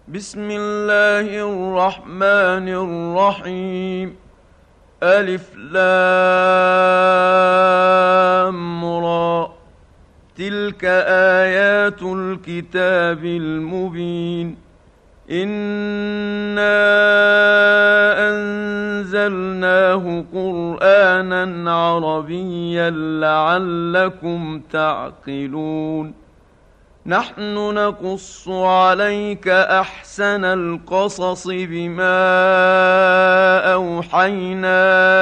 بسم الله الرحمن الرحيم. ألف لام را. تلك آيات الكتاب المبين. إنا أنزلناه قرآنا عربيا لعلكم تعقلون. نحن نقص عليك أحسن القصص بما أوحينا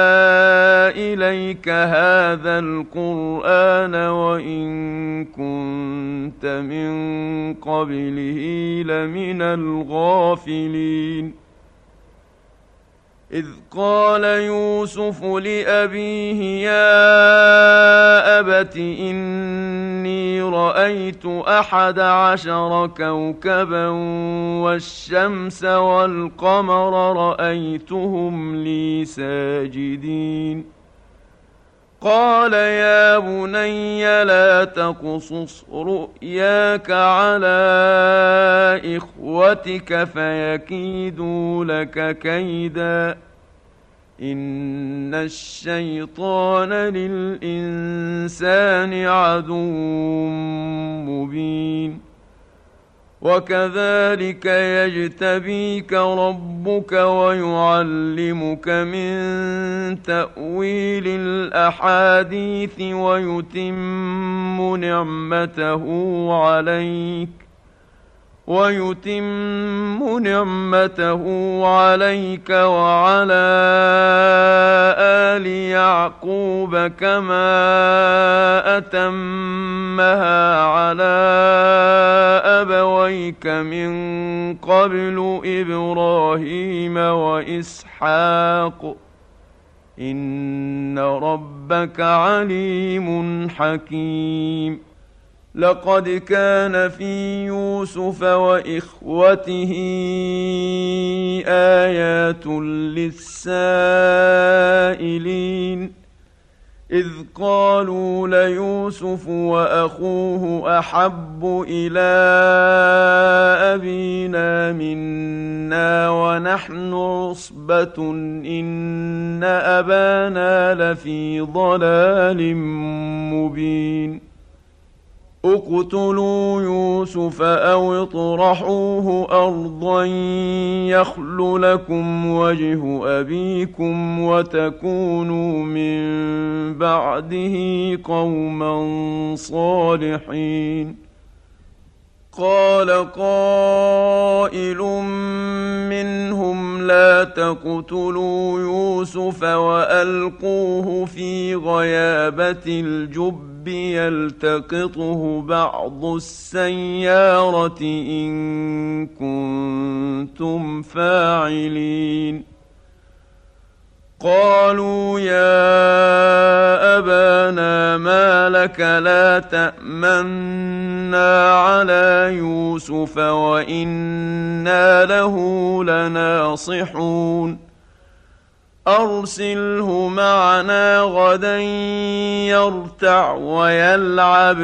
إليك هذا القرآن وإن كنت من قبله لمن الغافلين. إذ قال يوسف لأبيه يا أبت إني رأيت 11 كوكبا والشمس والقمر رأيتهم لي ساجدين. قال يا بني لا تقصص رؤياك على إخوتك فيكيدوا لك كيدا إن الشيطان للإنسان عدو مبين. وكذلك يجتبيك ربك ويعلمك من تأويل الأحاديث ويتم نعمته عليك وعلى آل يعقوب كما أتمها على أبويك من قبل إبراهيم وإسحاق إن ربك عليم حكيم. لقد كان في يوسف وإخوته آيات للسائلين إذ قالوا ليوسف وأخوه أحب إلى أبينا منا ونحن عصبة إن أبانا لفي ضلال مبين. اقتلوا يوسف أو اطرحوه أرضا يخل لكم وجه أبيكم وتكونوا من بعده قوما صالحين. قال قائل منهم لا تقتلوا يوسف وألقوه في غيابة الجب يلتقطه بعض السيارة إن كنتم فاعلين. قالوا يا أبانا ما لك لا تأمنا على يوسف وإنا له لناصحون. أرسله معنا غدا يرتع ويلعب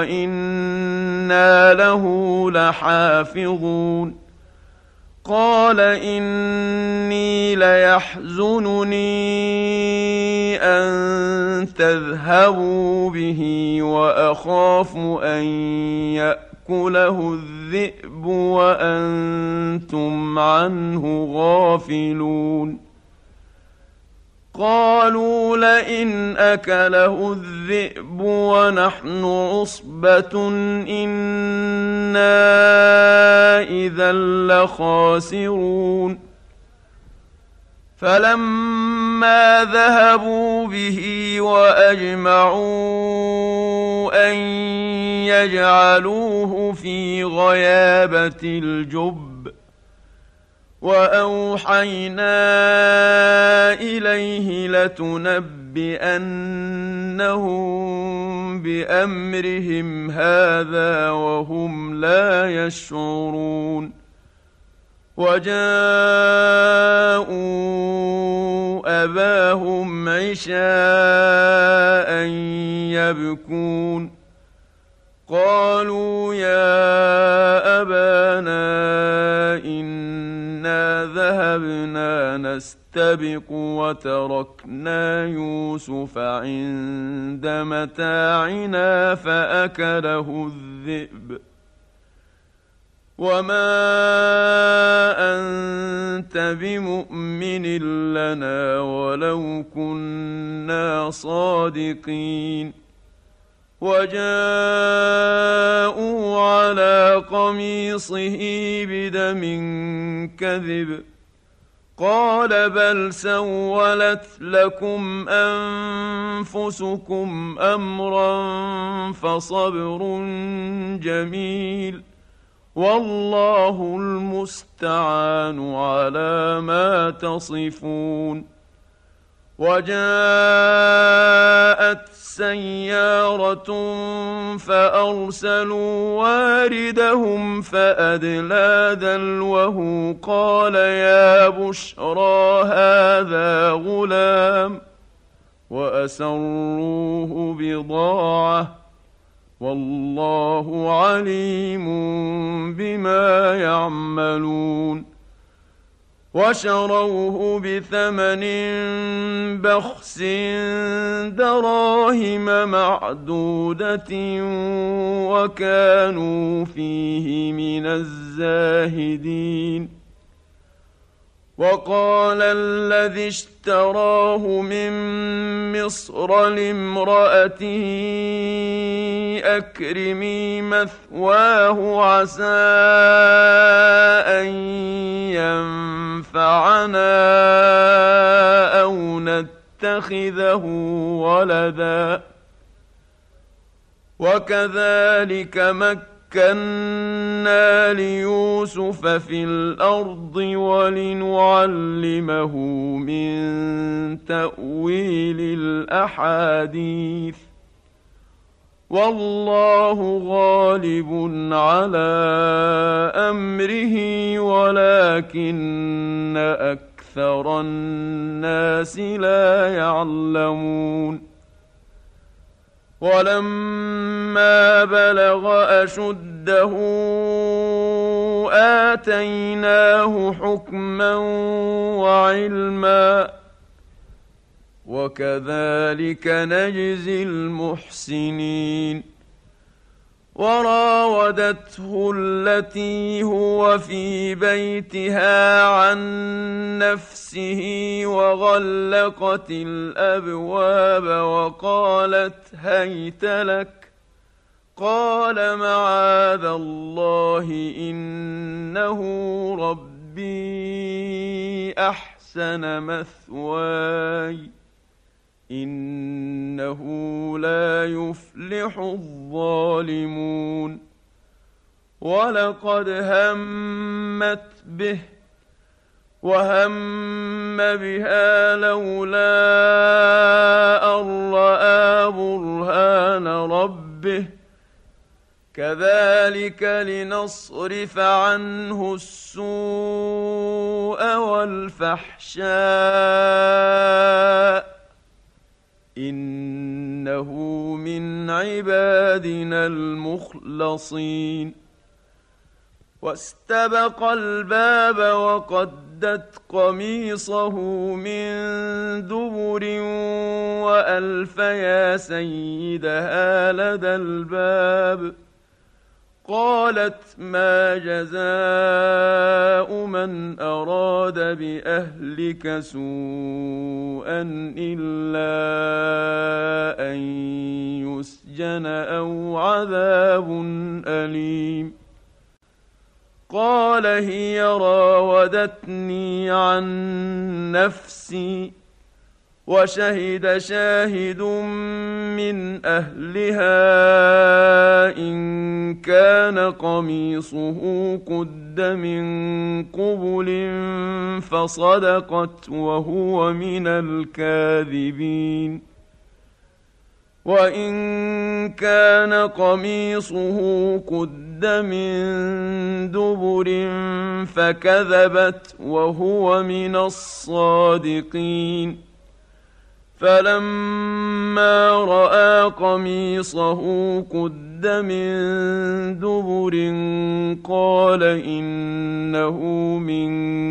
وإنا له لحافظون. قال إني ليحزنني أن تذهبوا به وأخاف أن يأكله الذئب وأنتم عنه غافلون. قالوا لئن أكله الذئب ونحن عصبة إنا إذا لخاسرون. فلما ذهبوا به وأجمعوا أن يجعلوه في غيابة الجب وأوحينا إليه لتنبئنهم بأمرهم هذا وهم لا يشعرون. وجاءوا أباهم عشاء يبكون. قالوا يا أبانا إنا ذهبنا نستبق وتركنا يوسف عند متاعنا فأكله الذئب وما أنت بمؤمن لنا ولو كنا صادقين وجاءوا على قميصه بدم كذب قال بل سولت لكم أنفسكم أمرا فصبر جميل والله المستعان على ما تصفون وجاءت سيارة فأرسلوا واردهم فأدلى دلوه قال يا بشرى هذا غلام وأسروه بضاعة والله عليم بما يعملون وشروه بثمن بخس دراهم معدودة وكانوا فيه من الزاهدين وقال الذي اشتراه من مصر لامرأته أكرمي مثواه عسى أن ينفعنا أو نتخذه ولدا وكذلك مكنا ليوسف في الأرض ولنعلمه من تأويل الأحاديث والله غالب على أمره ولكن أكثر الناس لا يعلمون ولما بلغ أشده آتيناه حكما وعلما وكذلك نجزي المحسنين وراودته التي هو في بيتها عن نفسه وغلقت الأبواب وقالت هيت لك قال معاذ الله إنه ربي أحسن مثواي إنه لا يفلح الظالمون ولقد همت به وهم بها لولا أن رأى برهان ربه كذلك لنصرف عنه السوء والفحشاء إنه من عبادنا المخلصين واستبق الباب وقدت قميصه من دبر وألف يا سيدها لدى الباب قالت ما جزاء من أراد بأهلك سوءا إلا أن يسجن أو عذاب أليم قال هي راودتني عن نفسي وشهد شاهد من أهلها إن كان قميصه قد من قبل فصدقت وهو من الكاذبين وإن كان قميصه قد من دبر فكذبت وهو من الصادقين فلما رأى قميصه قد من دبر قال إنه من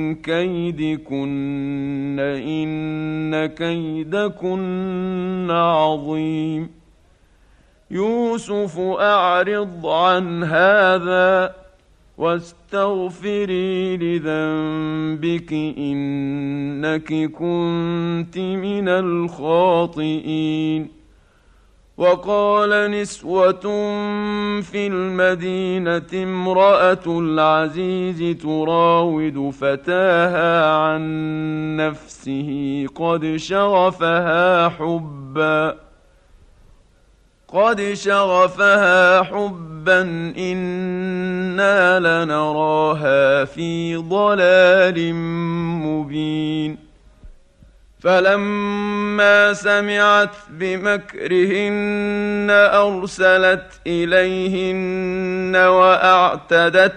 كيدكن إن كيدكن عظيم يوسف أعرض عن هذا واستغفري لذنبك إنك كنت من الخاطئين. وقال نسوة في المدينة امرأة العزيز تراود فتاها عن نفسه قد شغفها حبا إنا لنراها في ضلال مبين. فلما سمعت بمكرهن أرسلت إليهن وأعتدت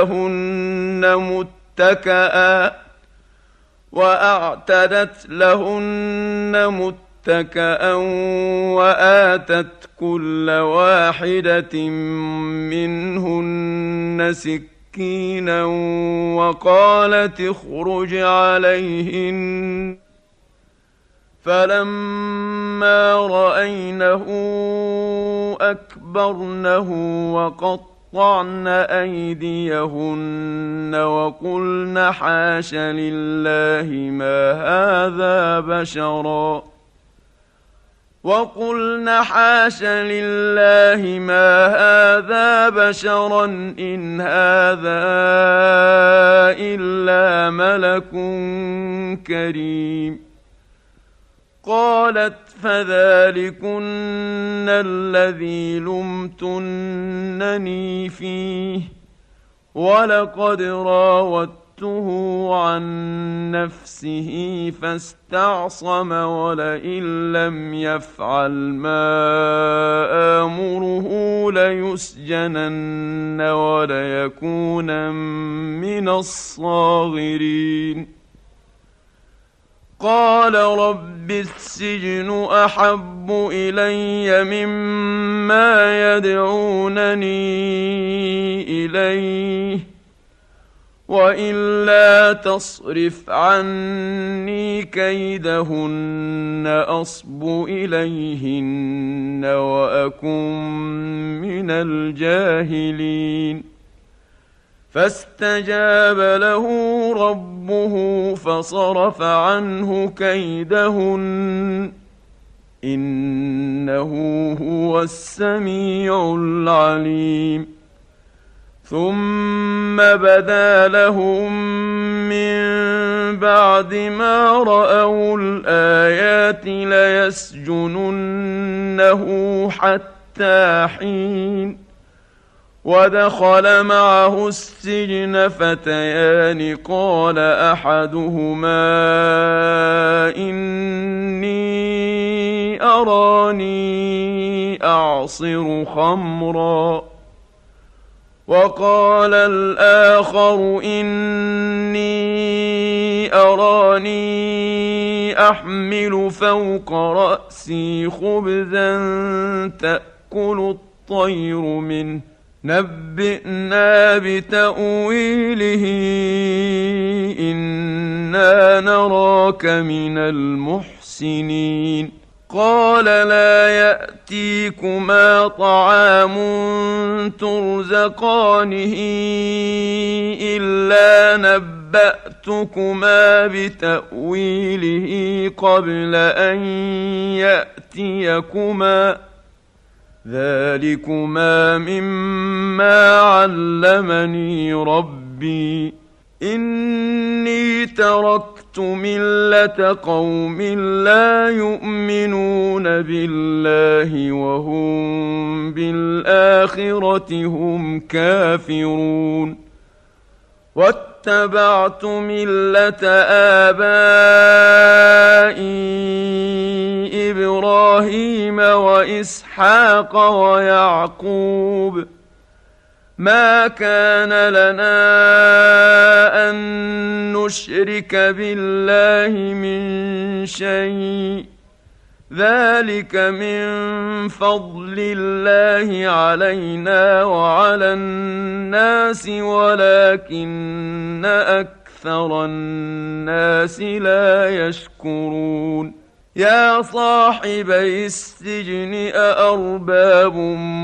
لهن متكأ وآتت كل واحدة منهن سكينا وقالت اخرج عليهن. فلما رأينه أكبرنه وقطعن أيديهن وقلن حاش لله ما هذا بشرا إن هذا إلا ملك كريم. قالت فذلكن الذي لمتنني فيه ولقد راودته عن نفسه فاستعصم ولئن لم يفعل ما آمره ليسجنن وليكونن من الصاغرين. قال رب السجن أحب إلي مما يدعونني إليه وإلا تصرف عني كيدهن أصب إليهن وأكن من الجاهلين. فاستجاب له ربه فصرف عنه كيدهن إنه هو السميع العليم. ثم بدا لهم من بعد ما رأوا الآيات ليسجننه حتى حين. ودخل معه السجن فتيان قال أحدهما إني أراني أعصر خمرا وقال الآخر إني أراني أحمل فوق رأسي خبزا تأكل الطير منه نبئنا بتأويله إنا نراك من المحسنين. قال لا يأتيكما طعام ترزقانه إلا نبأتكما بتأويله قبل أن يأتيكما ذلكما مما علمني ربي إني تركت ملة قوم لا يؤمنون بالله وهم بالآخرة هم كافرون. واتبعت ملة آبائي إبراهيم وإسحاق ويعقوب ما كان لنا أن نشرك بالله من شيء ذلك من فضل الله علينا وعلى الناس ولكن أكثر الناس لا يشكرون يا صاحبي السجن أأرباب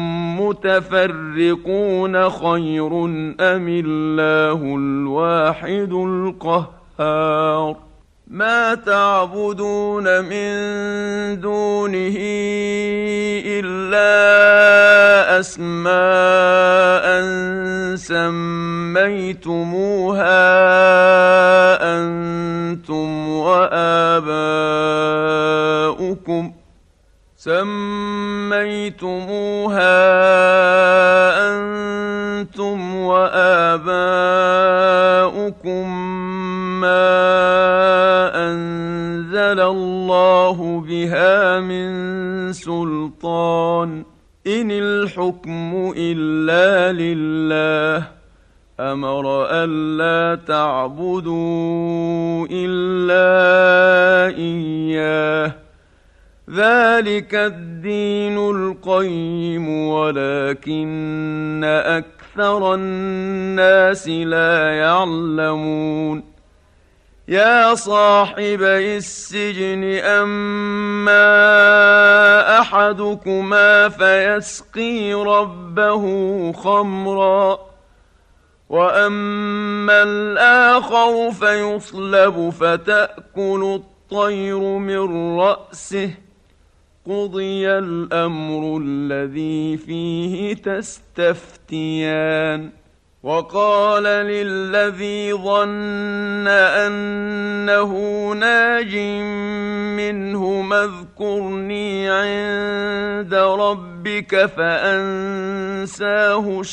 متفرقون خير أم الله الواحد القهار ما تعبدون من دونه إلا أسماء سميتموها أنتم وآباؤكم ما أنزل الله بها من سلطان إن الحكم إلا لله أمر ألا تعبدوا إلا إياه ذلك الدين القيم ولكن أكثر الناس لا يعلمون يا صاحبي السجن أما أحدكما فيسقي ربه خمرا وأما الآخر فيصلب فتأكل الطير من رأسه قضي الأمر الذي فيه تستفتيان وقال للذي ظن أنه ناج منهما اذكرني عند ربك فأنساه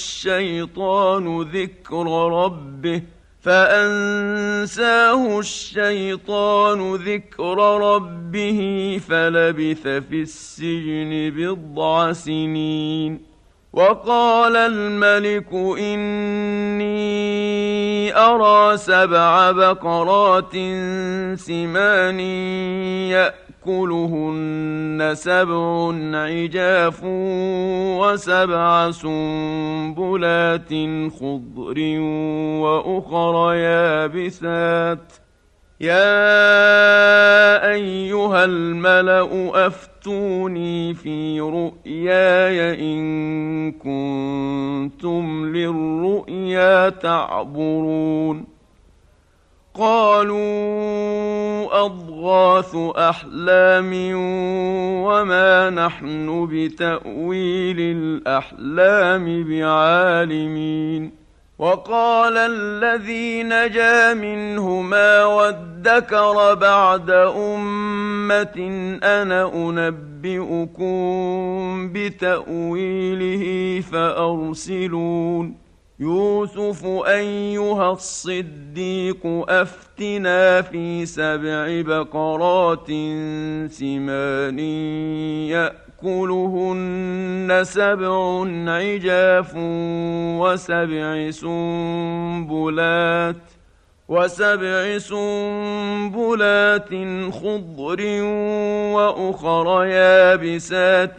الشيطان ذكر ربه فلبث في السجن بضع سنين وقال الملك إني أرى 7 بقرات سمان يأكلهن 7 عجاف و7 سنبلات خضر وأخر يابسات يا أيها الملأ أفتوني في رؤياي إن كنتم للرؤيا تعبرون قالوا أضغاث أحلام وما نحن بتأويل الأحلام بعالمين وقال الذي نجا منهما وادكر بعد أمة أنا أنبئكم بتأويله فأرسلون يوسف أيها الصديق أفتنا في 7 بقرات سمان يأكلهن 7 عجاف و7 سنبلات خضر وأخر يابسات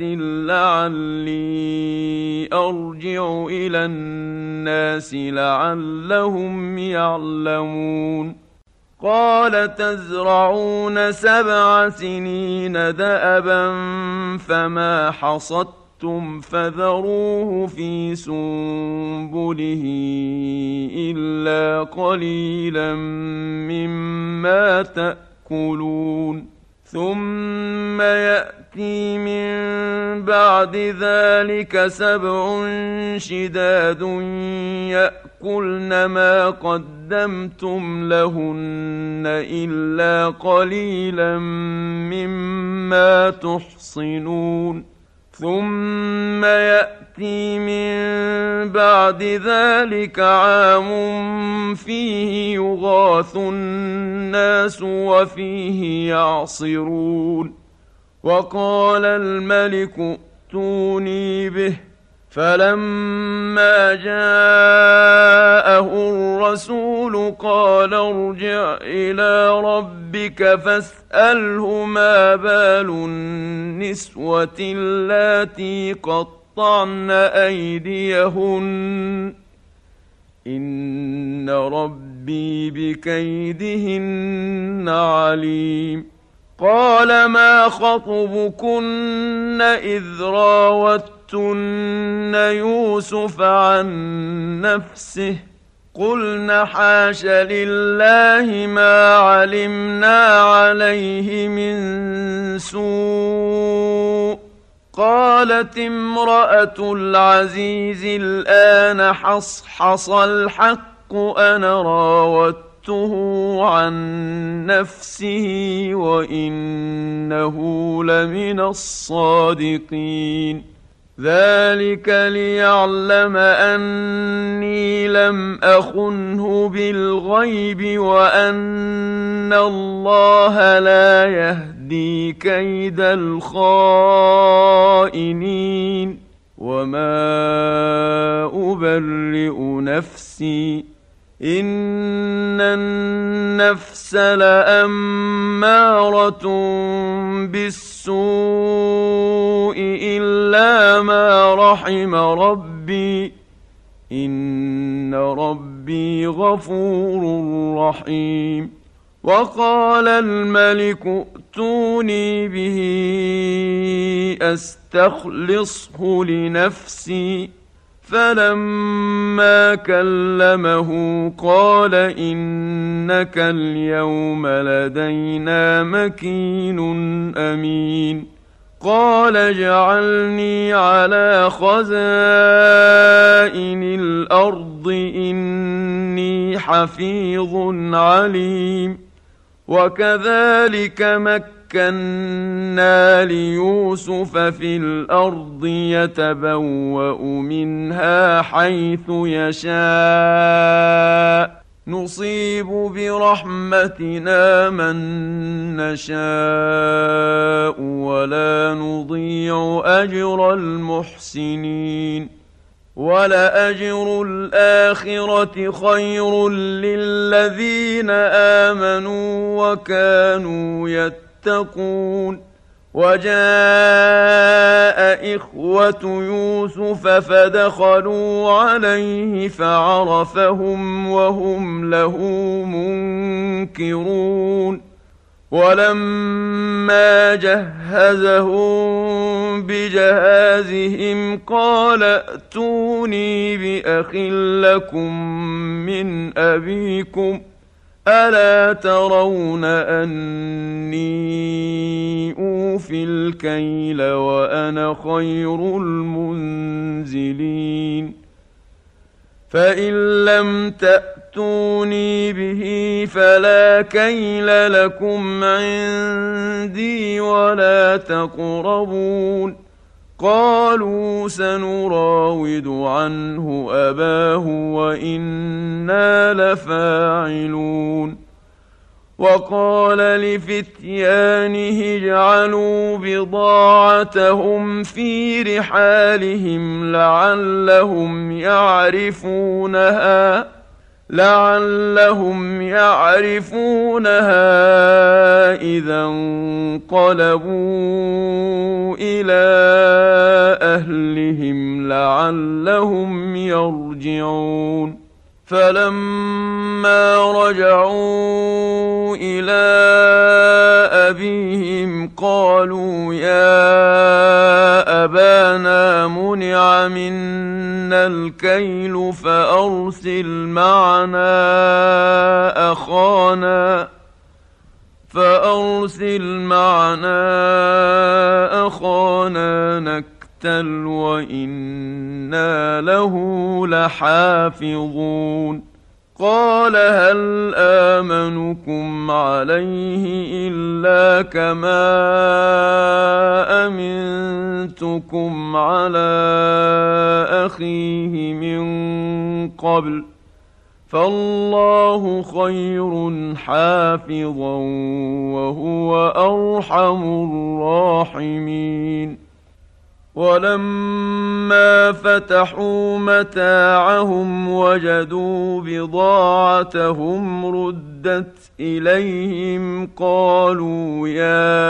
لعلي أرجع إلى الناس لعلهم يعلمون قال تزرعون 7 سنين دأبا فما حصدتم فذروه في سنبله إلا قليلا مما تأكلون ثم يأتي من بعد ذلك 7 شداد يأكلن ما قدمتم لهن إلا قليلا مما تحصنون ثم يأتي من بعد ذلك عام فيه يغاث الناس وفيه يعصرون وقال الملك ائتوني به فلما جاءه الرسول قال ارجع إلى ربك فاسأله ما بال النسوة اللاتي قطعن أيديهن إن ربي بكيدهن عليم. قال ما خطبكن إذ راوتن يوسف عن نفسه قلن حاش لله ما علمنا عليه من سوء. قالت امرأة العزيز الآن حصحص الحق أنا راودته عن نفسه وإنه لمن الصادقين. ذلك ليعلم أني لم أخنه بالغيب وأن الله لا يهدي كيد الخائنين. وما أبرئ نفسي إن النفس لأمارة بالسوء إلا ما رحم ربي إن ربي غفور رحيم. وقال الملك ائتوني به أستخلصه لنفسي فلما كلمه قال إنك اليوم لدينا مكين أمين. قال اجعلني على خزائن الأرض إني حفيظ عليم. وكذلك مكنا ليوسف في الأرض يتبوأ منها حيث يشاء نصيب برحمتنا من نشاء ولا نضيع أجر المحسنين. ولأجر الآخرة خير للذين آمنوا وكانوا يتقون. وجاء إخوة يوسف فدخلوا عليه فعرفهم وهم له منكرون. ولما جهزهم بجهازهم قال ائتوني بأخ لكم من أبيكم ألا ترون أني أوفي الكيل وأنا خير المنزلين. فإن لم تأتوني به فلا كيل لكم عندي ولا تقربون. قالوا سنراود عنه أباه وإنا لفاعلون. وقال لفتيانه اجعلوا بضاعتهم في رحالهم لعلهم يعرفونها إذا انقلبوا إلى أهلهم لعلهم يرجعون. فلما رجعوا إلى أبيهم قالوا يا أبانا منع منا الكيل فأرسل معنا أخانا نكتل وإنا له لحافظون. قال هل آمنكم عليه إلا كما أمنتكم على أخيه من قبل فالله خير حافظا وهو أرحم الراحمين. ولما فتحوا متاعهم وجدوا بضاعتهم ردت إليهم قالوا يا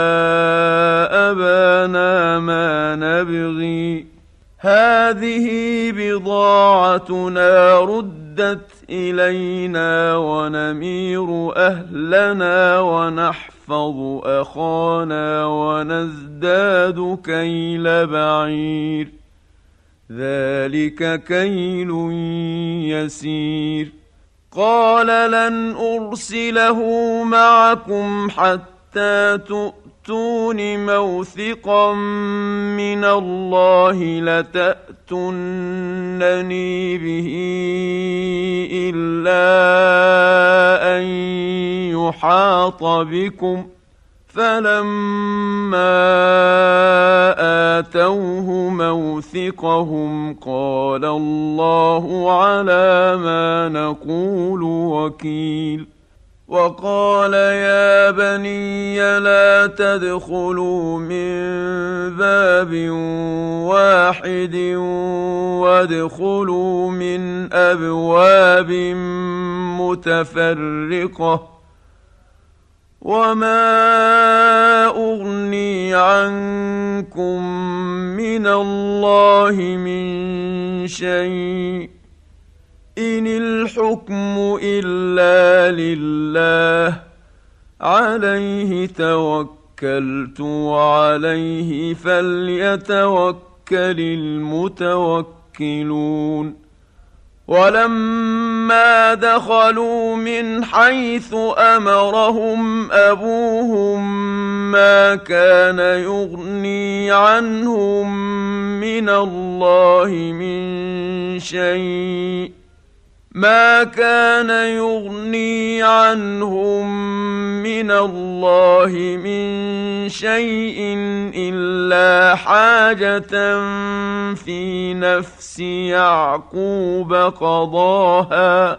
أبانا ما نبغي هذه بضاعتنا ردت إلينا ونمير أهلنا ونحفظ أخانا ونزداد كيل بعير ذلك كيل يسير قال لن أرسله معكم حتى تؤتون موثقا من الله لتأتونني به إلا أن يحاط بكم فلما آتوه موثقهم قال الله على ما نقول وكيل وقال يا بني لا تدخلوا من باب واحد وادخلوا من أبواب متفرقة وما أغني عنكم من الله من شيء إن الحكم إلا لله عليه توكلت وعليه فليتوكل المتوكلون ولما دخلوا من حيث أمرهم أبوهم ما كان يغني عنهم من الله من شيء ما كان يغني عنهم من الله من شيء إلا حاجة في نفس يعقوب قضاها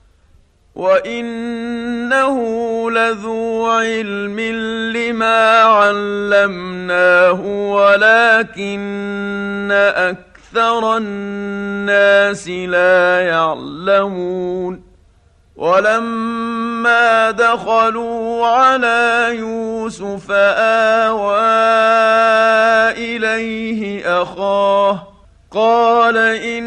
وإنه لذو علم لما علمناه ولكن أكثر الناس لا يعلمون ولما دخلوا على يوسف آوى إليه أخاه قال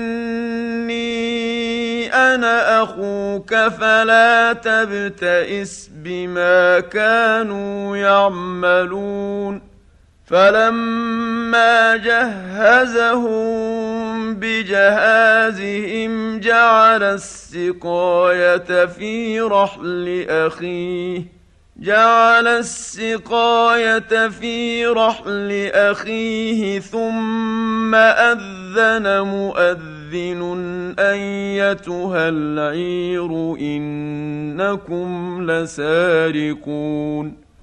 إني أنا أخوك فلا تبتئس بما كانوا يعملون فلما جهزهم بجهازهم جعل السقاية في رحل أخيه ثم أذن مؤذن أيتها العير إنكم لسارقون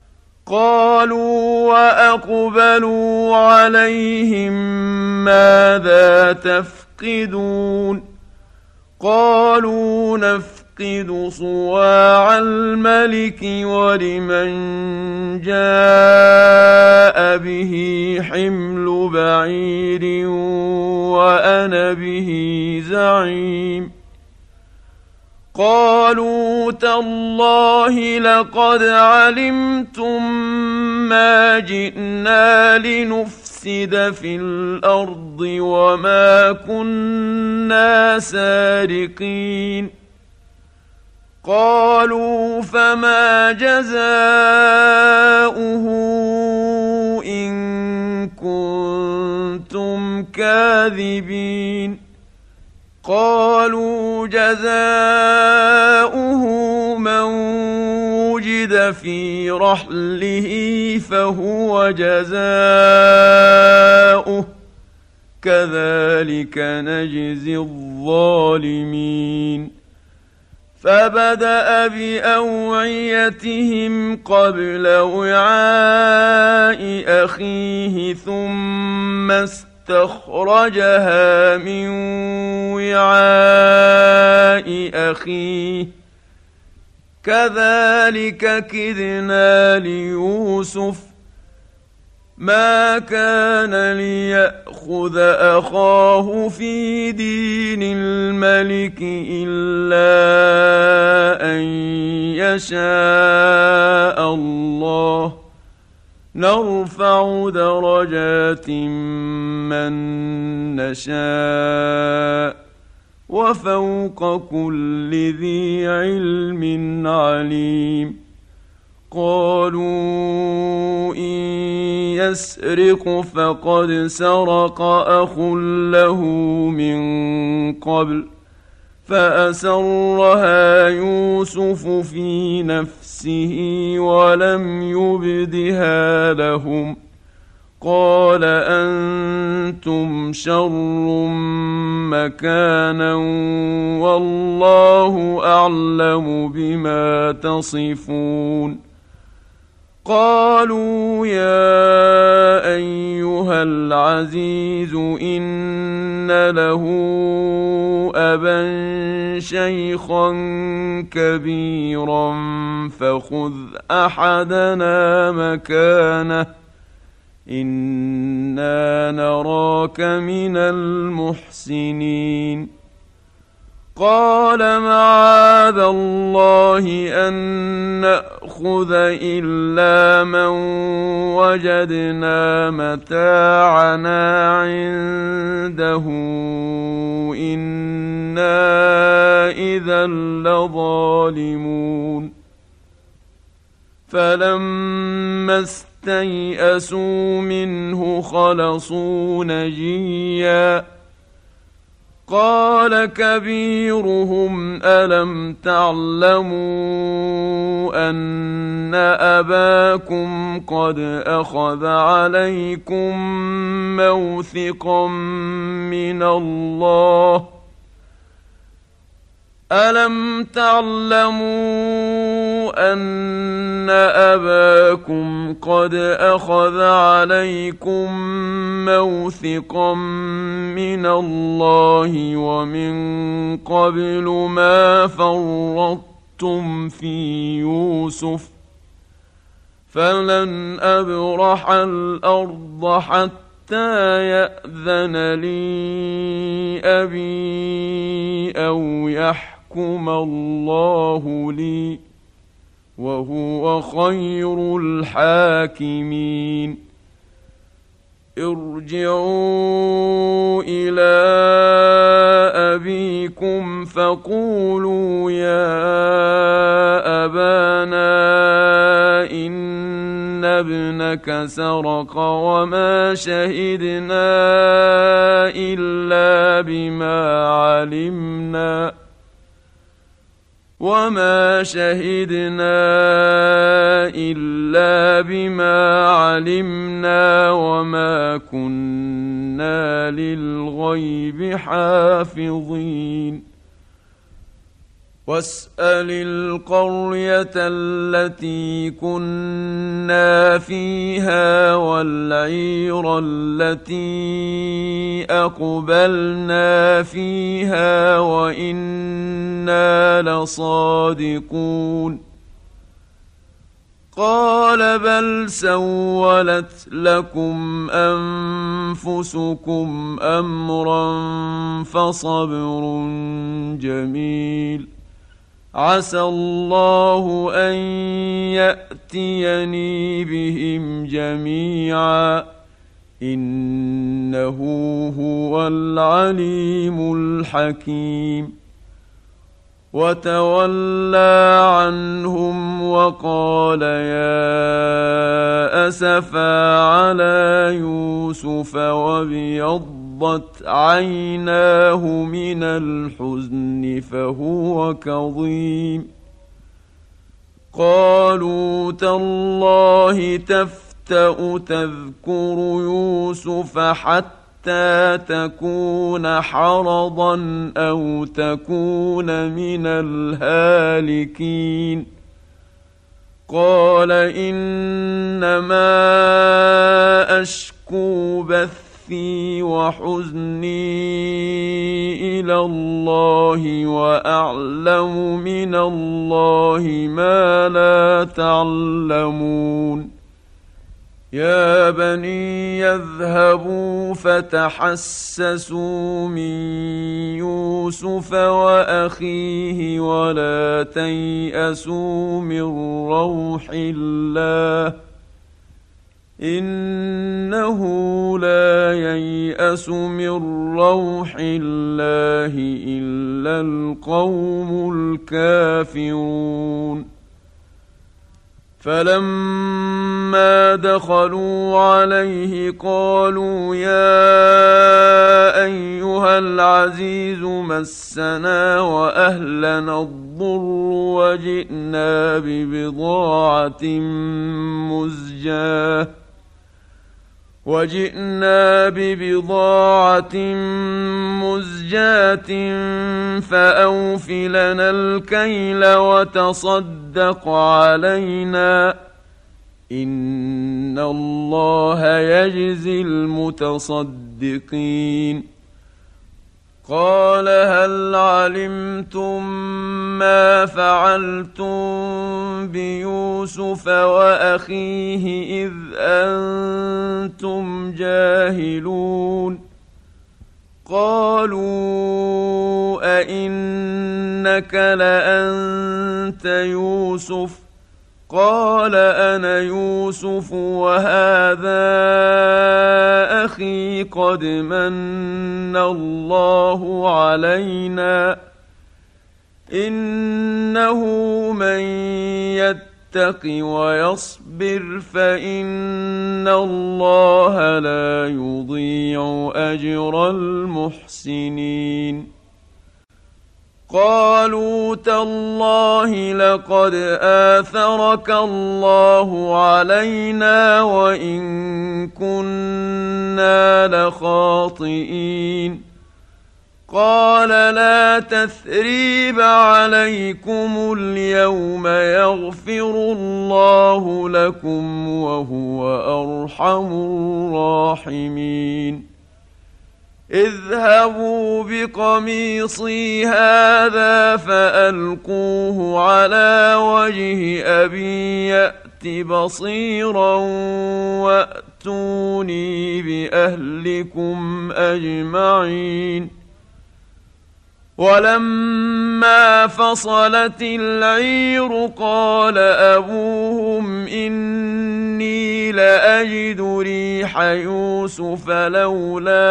قالوا وأقبلوا عليهم ماذا تفقدون قالوا نفقد صواع الملك ولمن جاء به حمل بعير وأنا به زعيم قالوا تالله لقد علمتم ما جئنا لنفسد في الأرض وما كنا سارقين قالوا فما جزاؤه إن كنتم كاذبين قالوا جزاؤه من وجد في رحله فهو جزاؤه كذلك نجزي الظالمين فبدأ بأوعيتهم قبل وعاء أخيه ثم استخرجها من وعاء أخيه كذلك كدنا ليوسف ما كان ليأخذ أخاه في دين الملك إلا أن يشاء الله نرفع درجات من نشاء وفوق كل ذي علم عليم. قالوا إن يسرق فقد سرق أخ له من قبل فأسرها يوسف في نفسه ولم يبدها لهم قال أنتم شر مكانا والله أعلم بما تصفون. قالوا يا أيها العزيز إن له أبا شيخا كبيرا فخذ أحدنا مكانه إنا نراك من المحسنين. قال معاذ الله أن نأخذ إلا من وجدنا متاعنا عنده إنا إذا لظالمون. فلما استيئسوا منه خلصوا نجيا قال كبيرهم ألم تعلموا أن أباكم قد أخذ عليكم موثقا من الله ألم تعلموا أن أباكم قد أخذ عليكم موثقا من الله ومن قبل ما فرطتم في يوسف فلن أبرح الأرض حتى يأذن لي أبي أو يحكم الله لي وهو خير الحاكمين. ارجعوا إلى أبيكم فقولوا يا أبانا إن ابنك سرق وما شهدنا إلا بما علمنا وما كنا للغيب حافظين. واسأل القرية التي كنا فيها والعير التي أقبلنا فيها وإنا لصادقون. قال بل سولت لكم أنفسكم أمرا فصبر جميل عسى الله أن يأتيني بهم جميعا إنه هو العليم الحكيم. وتولى عنهم وقال يا أسفا على يوسف وابيضت عيناه من الحزن فهو كظيم. قالوا تالله تفتأ تذكر يوسف حتى تكون حرضا أو تكون من الهالكين. قال إنما أشكو بثي وحزني إلى الله وأعلم من الله ما لا تعلمون. يا بني يذهبوا فتحسسوا من يوسف وأخيه ولا تيأسوا من روح الله إنه لا ييأس من روح الله إلا القوم الكافرون فلما دخلوا عليه قالوا يا أيها العزيز مسنا وأهلنا الضر وجئنا ببضاعة مزجاة فأوف لنا الكيل وتصدق علينا إن الله يجزي المتصدقين قال هل علمتم ما فعلتم بيوسف وأخيه إذ أنتم جاهلون قالوا أئنك لأنت يوسف قال أنا يوسف وهذا أخي قد من الله علينا إنه من يتق ويصبر فإن الله لا يضيع أجر المحسنين قالوا تالله لقد آثرك الله علينا وإن كنا لخاطئين قال لا تثريب عليكم اليوم يغفر الله لكم وهو أرحم الراحمين اذهبوا بقميصي هذا فألقوه على وجه أبي يأت بصيرا وأتوني بأهلكم أجمعين ولما فصلت العير قال أبوهم إني لأجد ريح يوسف لولا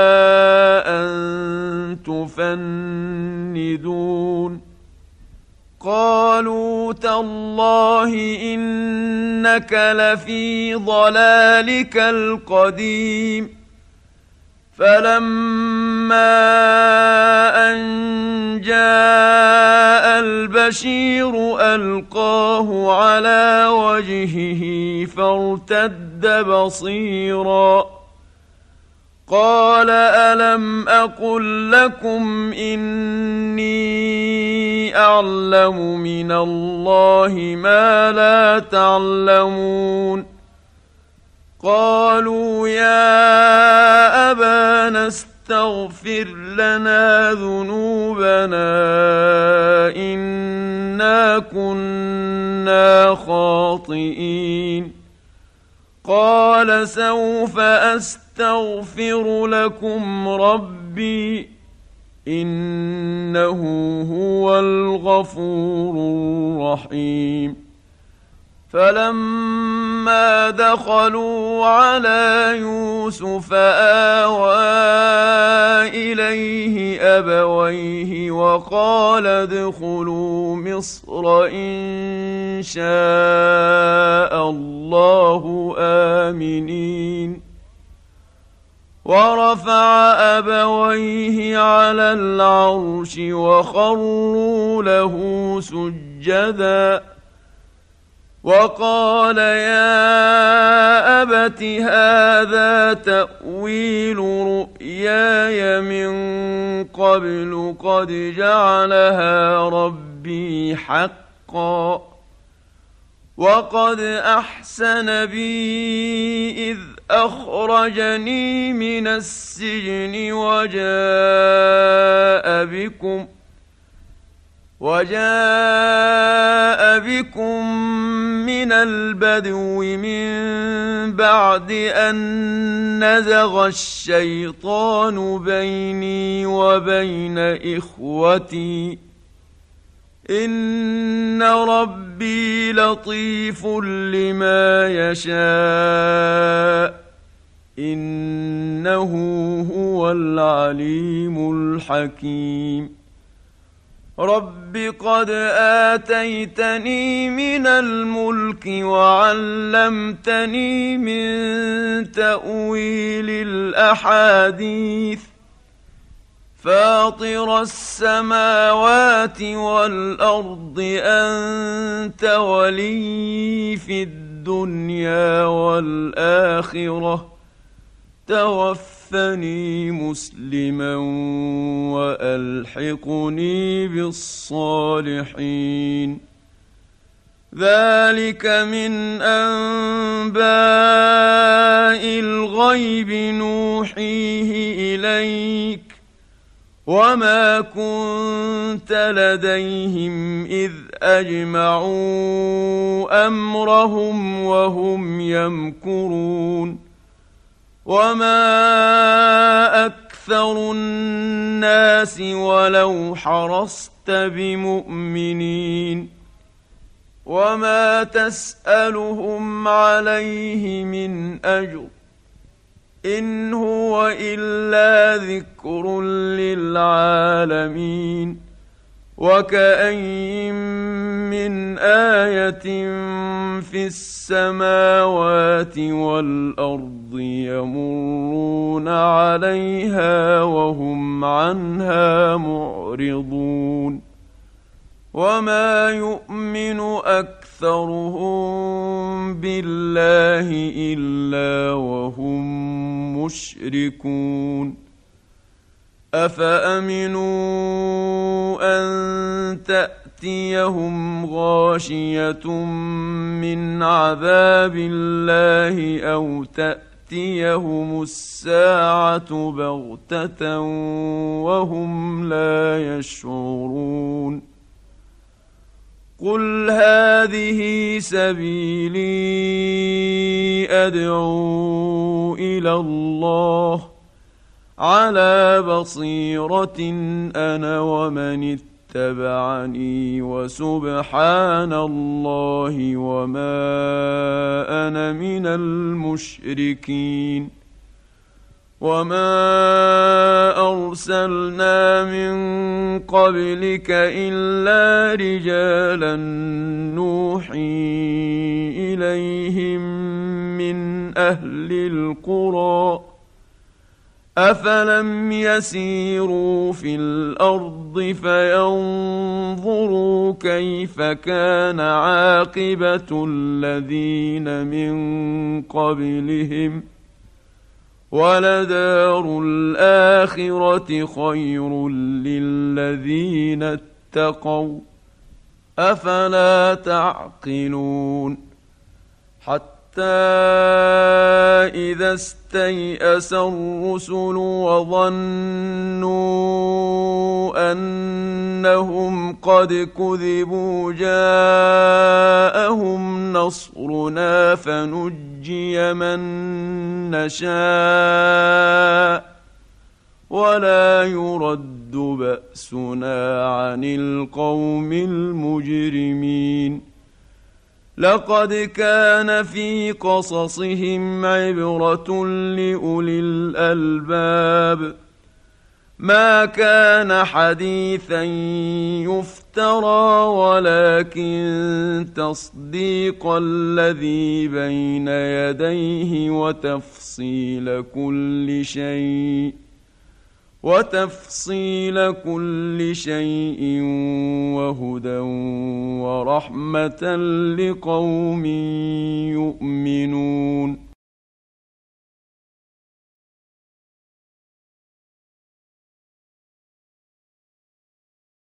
أن تفندون قالوا تالله إنك لفي ضلالك القديم فلما أن جاء البشير ألقاه على وجهه فارتد بصيرا قال ألم أقل لكم إني أعلم من الله ما لا تعلمون قالوا يا أبانا استغفر لنا ذنوبنا إنا كنا خاطئين قال سوف أستغفر لكم ربي إنه هو الغفور الرحيم فلما دخلوا على يوسف آوى إليه أبويه وقال ادخلوا مصر إن شاء الله آمنين ورفع أبويه على العرش وخروا له سجداً وقال يا أبت هذا تأويل رؤياي من قبل قد جعلها ربي حقا وقد أحسن بي إذ أخرجني من السجن وجاء بكم من من البدو من بعد أن نزغ الشيطان بيني وبين إخوتي إن ربي لطيف لما يشاء إنه هو العليم الحكيم رب قد آتيتني من الملك وعلمتني من تأويل الأحاديث فاطر السماوات والأرض أنت ولي في الدنيا والآخرة توفني مسلما وألحقني بالصالحين ذلك من أنباء الغيب نوحيه إليك وما كنت لديهم إذ أجمعوا أمرهم وهم يمكرون وما أكثر الناس ولو حرصت بمؤمنين وما تسألهم عليه من أجر إن هو إلا ذكر للعالمين وكأين من آية في السماوات والأرض يمرون عليها وهم عنها معرضون وما يؤمن أكثرهم بالله إلا وهم مشركون أفأمنوا أن تأتيهم غاشية من عذاب الله أو تأتيهم الساعة بغتة وهم لا يشعرون قل هذه سبيلي أدعو إلى الله على بصيرة أنا ومن اتبعني وسبحان الله وما أنا من المشركين وما أرسلنا من قبلك إلا رجالا نوحي إليهم من أهل القرى أفلم يسيروا في الأرض فينظروا كيف كان عاقبة الذين من قبلهم ولدار الآخرة خير للذين اتقوا أفلا تعقلون حتى إذا استيأس الرسل وظنوا أنهم قد كذبوا جاءهم نصرنا فنجي من نشاء ولا يرد بأسنا عن القوم المجرمين لقد كان في قصصهم عبرة لأولي الألباب ما كان حديثا يفترى ولكن تصديق الذي بين يديه وتفصيل كل شيء وهدى ورحمة لقوم يؤمنون